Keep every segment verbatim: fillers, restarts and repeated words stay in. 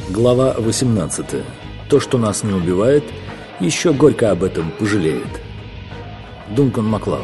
Глава восемнадцатая. То, что нас не убивает, еще горько об этом пожалеет. Дункан Маклауд.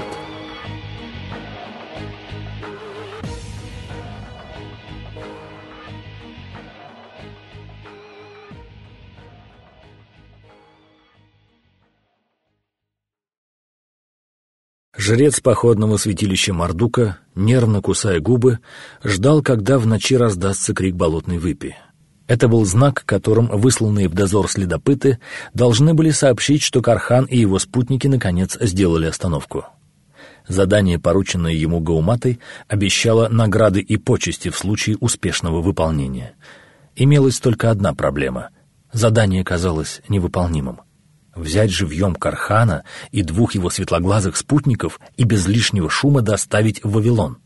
Жрец походного святилища Мардука, нервно кусая губы, ждал, когда в ночи раздастся крик болотной выпи. Это был знак, которым высланные в дозор следопыты должны были сообщить, что Кархан и его спутники наконец сделали остановку. Задание, порученное ему Гауматой, обещало награды и почести в случае успешного выполнения. Имелась только одна проблема — задание казалось невыполнимым. Взять живьем Кархана и двух его светлоглазых спутников и без лишнего шума доставить в Вавилон.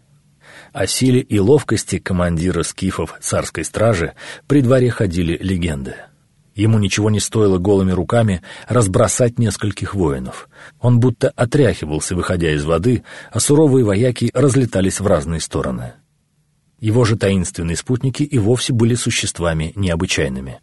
О силе и ловкости командира скифов царской стражи при дворе ходили легенды. Ему ничего не стоило голыми руками разбросать нескольких воинов. Он будто отряхивался, выходя из воды, а суровые вояки разлетались в разные стороны. Его же таинственные спутники и вовсе были существами необычайными.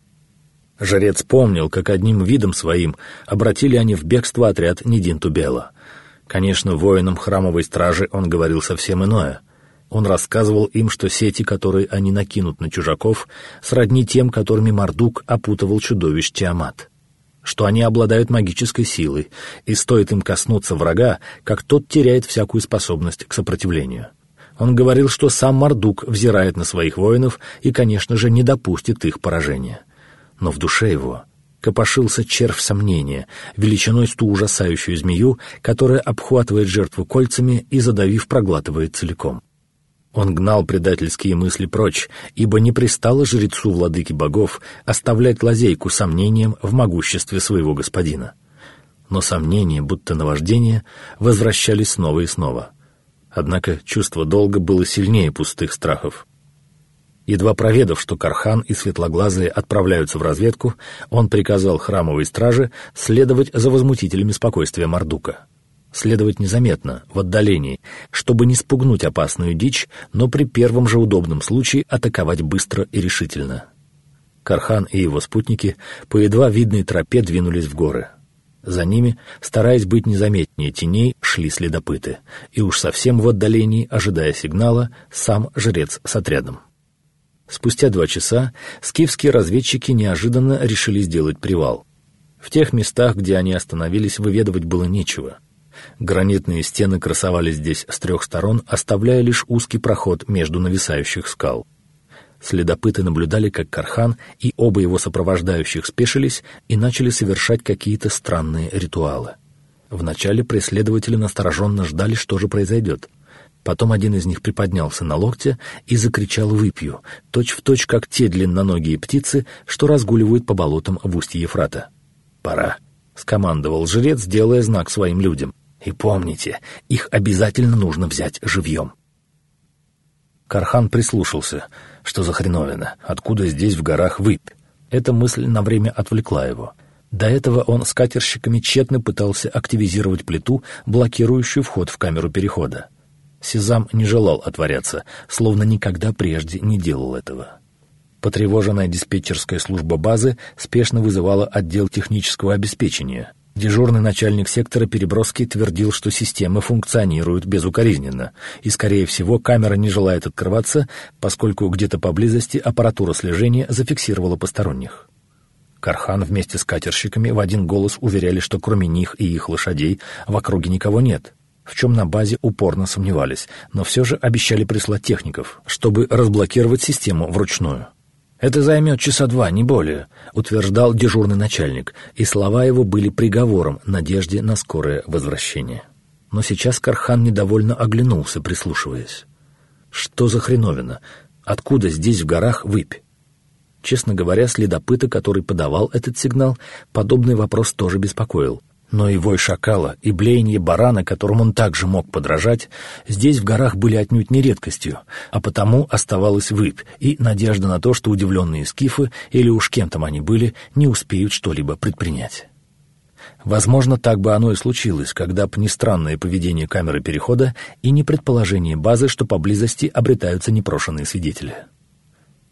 Жрец помнил, как одним видом своим обратили они в бегство отряд Нидинтубела. Конечно, воинам храмовой стражи он говорил совсем иное. Он рассказывал им, что сети, которые они накинут на чужаков, сродни тем, которыми Мардук опутывал чудовищ Тиамат. Что они обладают магической силой, и стоит им коснуться врага, как тот теряет всякую способность к сопротивлению. Он говорил, что сам Мардук взирает на своих воинов и, конечно же, не допустит их поражения. Но в душе его копошился червь сомнения, величиной с ту ужасающую змею, которая обхватывает жертву кольцами и, задавив, проглатывает целиком. Он гнал предательские мысли прочь, ибо не пристало жрецу владыки богов оставлять лазейку сомнениям в могуществе своего господина. Но сомнения, будто наваждение, возвращались снова и снова. Однако чувство долга было сильнее пустых страхов. Едва проведав, что Кархан и Светлоглазые отправляются в разведку, он приказал храмовой страже следовать за возмутителями спокойствия Мардука. Следовать незаметно, в отдалении, чтобы не спугнуть опасную дичь, но при первом же удобном случае атаковать быстро и решительно. Кархан и его спутники по едва видной тропе двинулись в горы. За ними, стараясь быть незаметнее теней, шли следопыты, и уж совсем в отдалении, ожидая сигнала, сам жрец с отрядом. Спустя два часа скифские разведчики неожиданно решили сделать привал. В тех местах, где они остановились, выведывать было нечего. Гранитные стены красовались здесь с трех сторон, оставляя лишь узкий проход между нависающих скал. Следопыты наблюдали, как Кархан и оба его сопровождающих спешились и начали совершать какие-то странные ритуалы. Вначале преследователи настороженно ждали, что же произойдет. Потом один из них приподнялся на локте и закричал «выпью», точь-в-точь, как те длинноногие птицы, что разгуливают по болотам в устье Ефрата. «Пора», — скомандовал жрец, делая знак своим людям. «И помните, их обязательно нужно взять живьем». Кархан прислушался. Что за хреновина? Откуда здесь в горах выпь? Эта мысль на время отвлекла его. До этого он с катерщиками тщетно пытался активизировать плиту, блокирующую вход в камеру перехода. Сезам не желал отворяться, словно никогда прежде не делал этого. Потревоженная диспетчерская служба базы спешно вызывала отдел технического обеспечения. Дежурный начальник сектора переброски твердил, что системы функционируют безукоризненно, и, скорее всего, камера не желает открываться, поскольку где-то поблизости аппаратура слежения зафиксировала посторонних. Кархан вместе с катерщиками в один голос уверяли, что кроме них и их лошадей в округе никого нет, в чем на базе упорно сомневались, но все же обещали прислать техников, чтобы разблокировать систему вручную. «Это займет часа два, не более», — утверждал дежурный начальник, и слова его были приговором надежде на скорое возвращение. Но сейчас Кархан недовольно оглянулся, прислушиваясь. Что за хреновина? Откуда здесь в горах выпь? Честно говоря, следопыта, который подавал этот сигнал, подобный вопрос тоже беспокоил. Но и вой шакала, и блеяние барана, которому он также мог подражать, здесь в горах были отнюдь не редкостью, а потому оставалась выпь и надежда на то, что удивленные скифы, или уж кем там они были, не успеют что-либо предпринять. Возможно, так бы оно и случилось, когда б не странное поведение камеры перехода и не предположение базы, что поблизости обретаются непрошенные свидетели.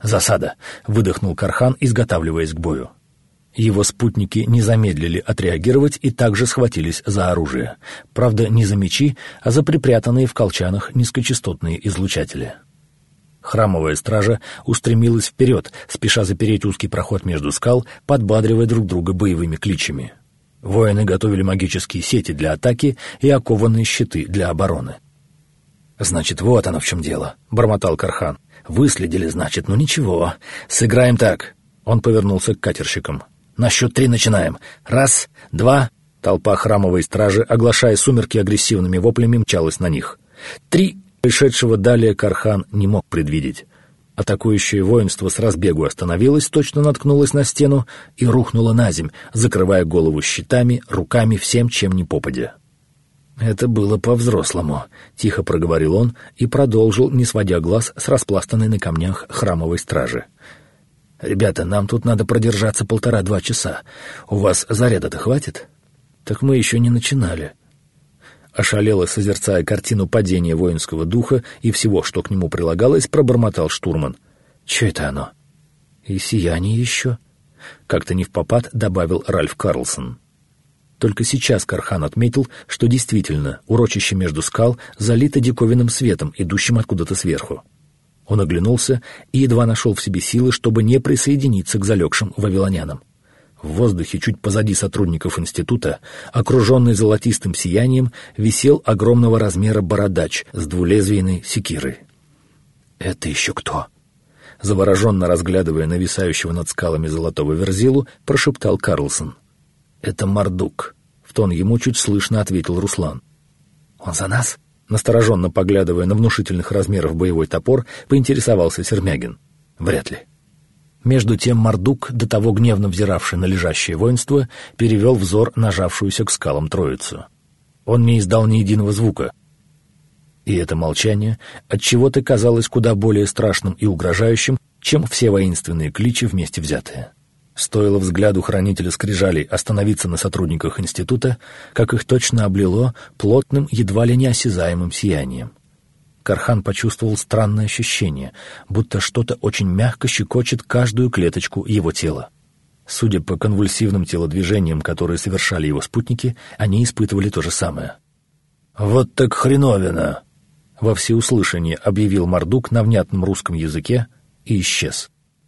«Засада!» — выдохнул Кархан, изготавливаясь к бою. Его спутники не замедлили отреагировать и также схватились за оружие. Правда, не за мечи, а за припрятанные в колчанах низкочастотные излучатели. Храмовая стража устремилась вперед, спеша запереть узкий проход между скал, подбадривая друг друга боевыми кличами. Воины готовили магические сети для атаки и окованные щиты для обороны. «Значит, вот оно в чем дело», — бормотал Кархан. «Выследили, значит, ну ничего. Сыграем так». Он повернулся к катерщикам. «На счет три начинаем. Раз, два...» Толпа храмовой стражи, оглашая сумерки агрессивными воплями, мчалась на них. «Три...» Пришедшего далее Кархан не мог предвидеть. Атакующее воинство с разбегу остановилось, точно наткнулось на стену и рухнуло на земь, закрывая голову щитами, руками, всем, чем ни попадя. «Это было по-взрослому», — тихо проговорил он и продолжил, не сводя глаз с распластанной на камнях храмовой стражи. «Ребята, нам тут надо продержаться полтора-два часа. У вас заряда-то хватит?» «Так мы еще не начинали». Ошалело созерцая картину падения воинского духа и всего, что к нему прилагалось, пробормотал штурман. «Че это оно?» «И сияние еще?» — как-то невпопад добавил Ральф Карлсон. Только сейчас Кархан отметил, что действительно урочище между скал залито диковинным светом, идущим откуда-то сверху. Он оглянулся и едва нашел в себе силы, чтобы не присоединиться к залегшим вавилонянам. В воздухе, чуть позади сотрудников института, окруженный золотистым сиянием, висел огромного размера бородач с двулезвийной секирой. «Это еще кто?» Завороженно разглядывая нависающего над скалами золотого верзилу, прошептал Карлсон. «Это Мардук», — в тон ему чуть слышно ответил Руслан. «Он за нас?» Настороженно поглядывая на внушительных размеров боевой топор, поинтересовался Сермягин. «Вряд ли». Между тем Мардук, до того гневно взиравший на лежащее воинство, перевел взор нажавшуюся к скалам троицу. Он не издал ни единого звука. И это молчание отчего-то казалось куда более страшным и угрожающим, чем все воинственные кличи вместе взятые. Стоило взгляду хранителя скрижалей остановиться на сотрудниках института, как их точно облило плотным, едва ли неосязаемым сиянием. Кархан почувствовал странное ощущение, будто что-то очень мягко щекочет каждую клеточку его тела. Судя по конвульсивным телодвижениям, которые совершали его спутники, они испытывали то же самое. «Вот так хреновина!» — во всеуслышание объявил Мардук на внятном русском языке и исчез.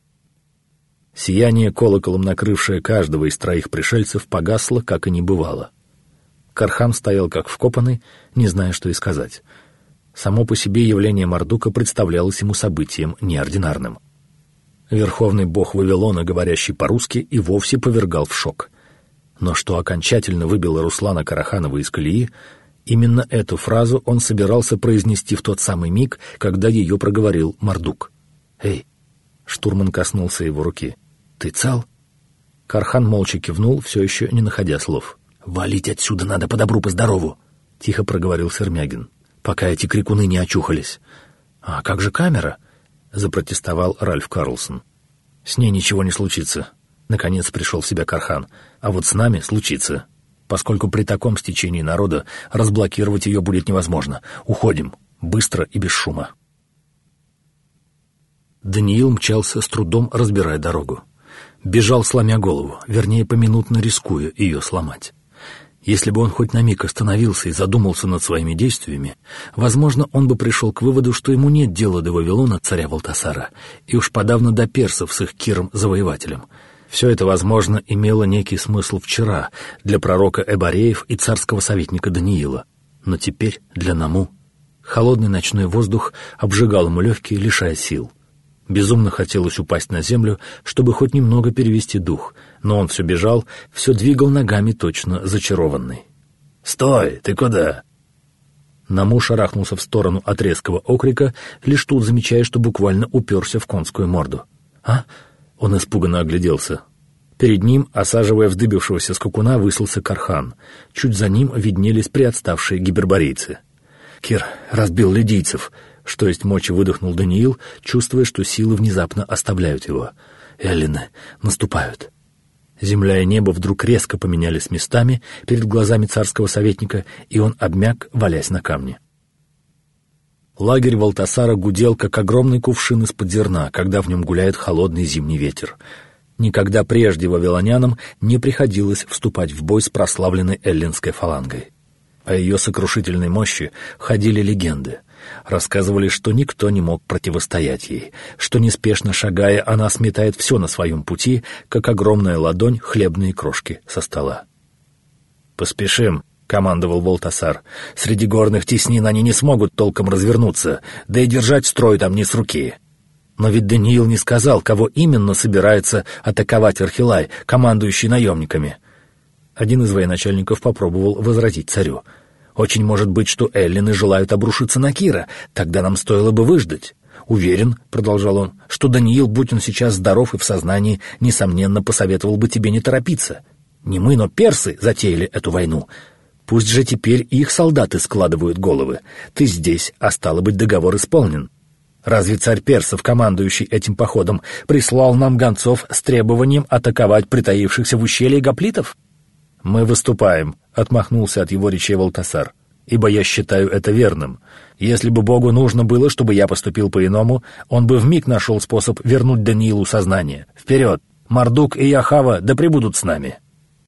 Сияние, колоколом накрывшее каждого из троих пришельцев, погасло, как и не бывало. Кархан стоял как вкопанный, не зная, что и сказать. Само по себе явление Мардука представлялось ему событием неординарным. Верховный бог Вавилона, говорящий по-русски, и вовсе повергал в шок. Но что окончательно выбило Руслана Караханова из колеи, именно эту фразу он собирался произнести в тот самый миг, когда ее проговорил Мардук. «Эй!» — штурман коснулся его руки. «Ты цел?» Кархан молча кивнул, все еще не находя слов. «Валить отсюда надо по-добру, — тихо проговорил Сермягин, — пока эти крикуны не очухались». «А как же камера?» — запротестовал Ральф Карлсон. «С ней ничего не случится». Наконец пришел в себя Кархан. «А вот с нами случится, поскольку при таком стечении народа разблокировать ее будет невозможно. Уходим. Быстро и без шума». Даниил мчался с трудом, разбирая дорогу. Бежал, сломя голову, вернее, поминутно рискуя ее сломать. Если бы он хоть на миг остановился и задумался над своими действиями, возможно, он бы пришел к выводу, что ему нет дела до Вавилона, царя Валтасара, и уж подавно до персов с их Киром-завоевателем. Все это, возможно, имело некий смысл вчера для пророка Эбареев и царского советника Даниила, но теперь для Наму. Холодный ночной воздух обжигал ему легкие, лишая сил. Безумно хотелось упасть на землю, чтобы хоть немного перевести дух, но он все бежал, все двигал ногами точно зачарованный. «Стой! Ты куда?» Наму шарахнулся в сторону от резкого окрика, лишь тут замечая, что буквально уперся в конскую морду. «А?» — он испуганно огляделся. Перед ним, осаживая вздыбившегося скакуна, высился Кархан. Чуть за ним виднелись приотставшие гиперборейцы. «Кир разбил лидийцев», — что есть мочи выдохнул Даниил, чувствуя, что силы внезапно оставляют его. «Эллины наступают». Земля и небо вдруг резко поменялись местами перед глазами царского советника, и он обмяк, валясь на камне. Лагерь Валтасара гудел, как огромный кувшин из-под зерна, когда в нем гуляет холодный зимний ветер. Никогда прежде вавилонянам не приходилось вступать в бой с прославленной эллинской фалангой. О ее сокрушительной мощи ходили легенды. Рассказывали, что никто не мог противостоять ей, что, неспешно шагая, она сметает все на своем пути, как огромная ладонь хлебные крошки со стола. «Поспешим», — командовал Валтасар. «Среди горных теснин они не смогут толком развернуться, да и держать строй там не с руки». Но ведь Даниил не сказал, кого именно собирается атаковать Архилай, командующий наемниками. Один из военачальников попробовал возразить царю. «Очень может быть, что эллины желают обрушиться на Кира, тогда нам стоило бы выждать. Уверен, — продолжал он, — что Даниил, будь он сейчас здоров и в сознании, несомненно, посоветовал бы тебе не торопиться. Не мы, но персы затеяли эту войну. Пусть же теперь их солдаты складывают головы. Ты здесь, а стало быть, договор исполнен. Разве царь персов, командующий этим походом, прислал нам гонцов с требованием атаковать притаившихся в ущелье гоплитов?» «Мы выступаем», — отмахнулся от его речей Валтасар, «ибо я считаю это верным. Если бы Богу нужно было, чтобы я поступил по-иному, он бы вмиг нашел способ вернуть Даниилу сознание. Вперед! Мардук и Яхава да пребудут с нами!»